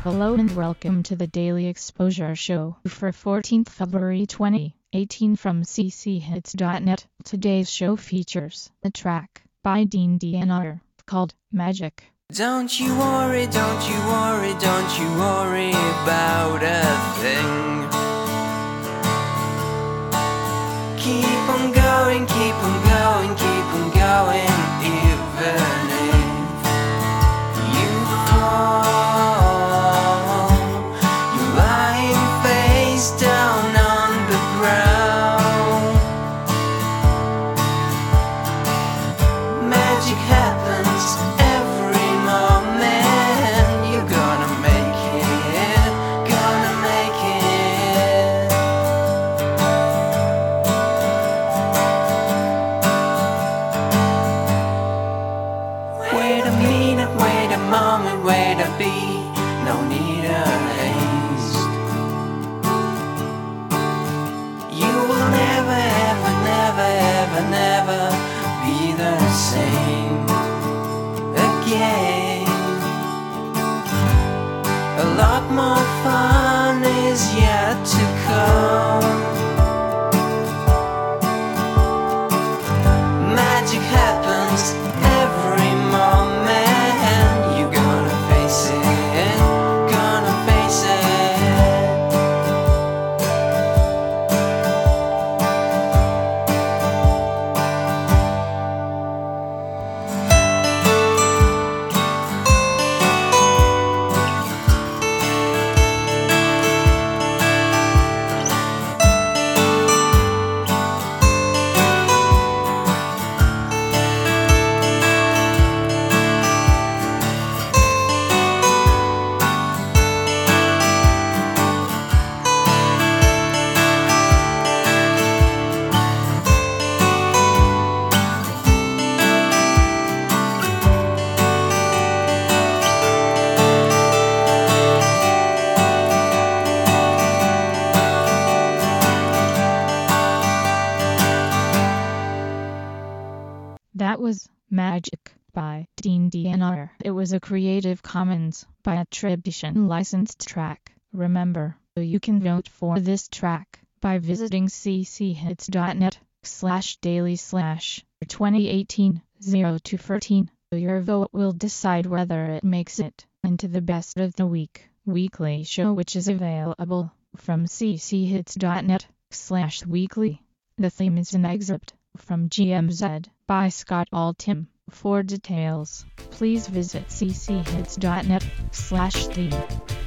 Hello and welcome to the Daily Exposure Show for 14th February 2018 from cchits.net. Today's show features a track by Dean DNR called Magic. Don't you worry, don't you worry, don't you worry about a thing. Keep on going, keep on going, keep on going, even if you fall. You're lying face down on the ground. Magic happens every moment. You're gonna make it, gonna make it. Wait a minute, wait a moment, wait a beat. No need of haste. You will never, ever, never, ever, never be the same again. A lot more fun is yet to come. Magic happens every moment. You gonna face it, gonna face it. That was Magic by Dean DNR. It was a Creative Commons by attribution licensed track. Remember, you can vote for this track by visiting cchits.net/daily/2018 0213. Your vote will decide whether it makes it into the best of the week weekly show, which is available from cchits.net/weekly. The theme is an excerpt from GMZ by Scott Altham. For details, please visit cchits.net/theme.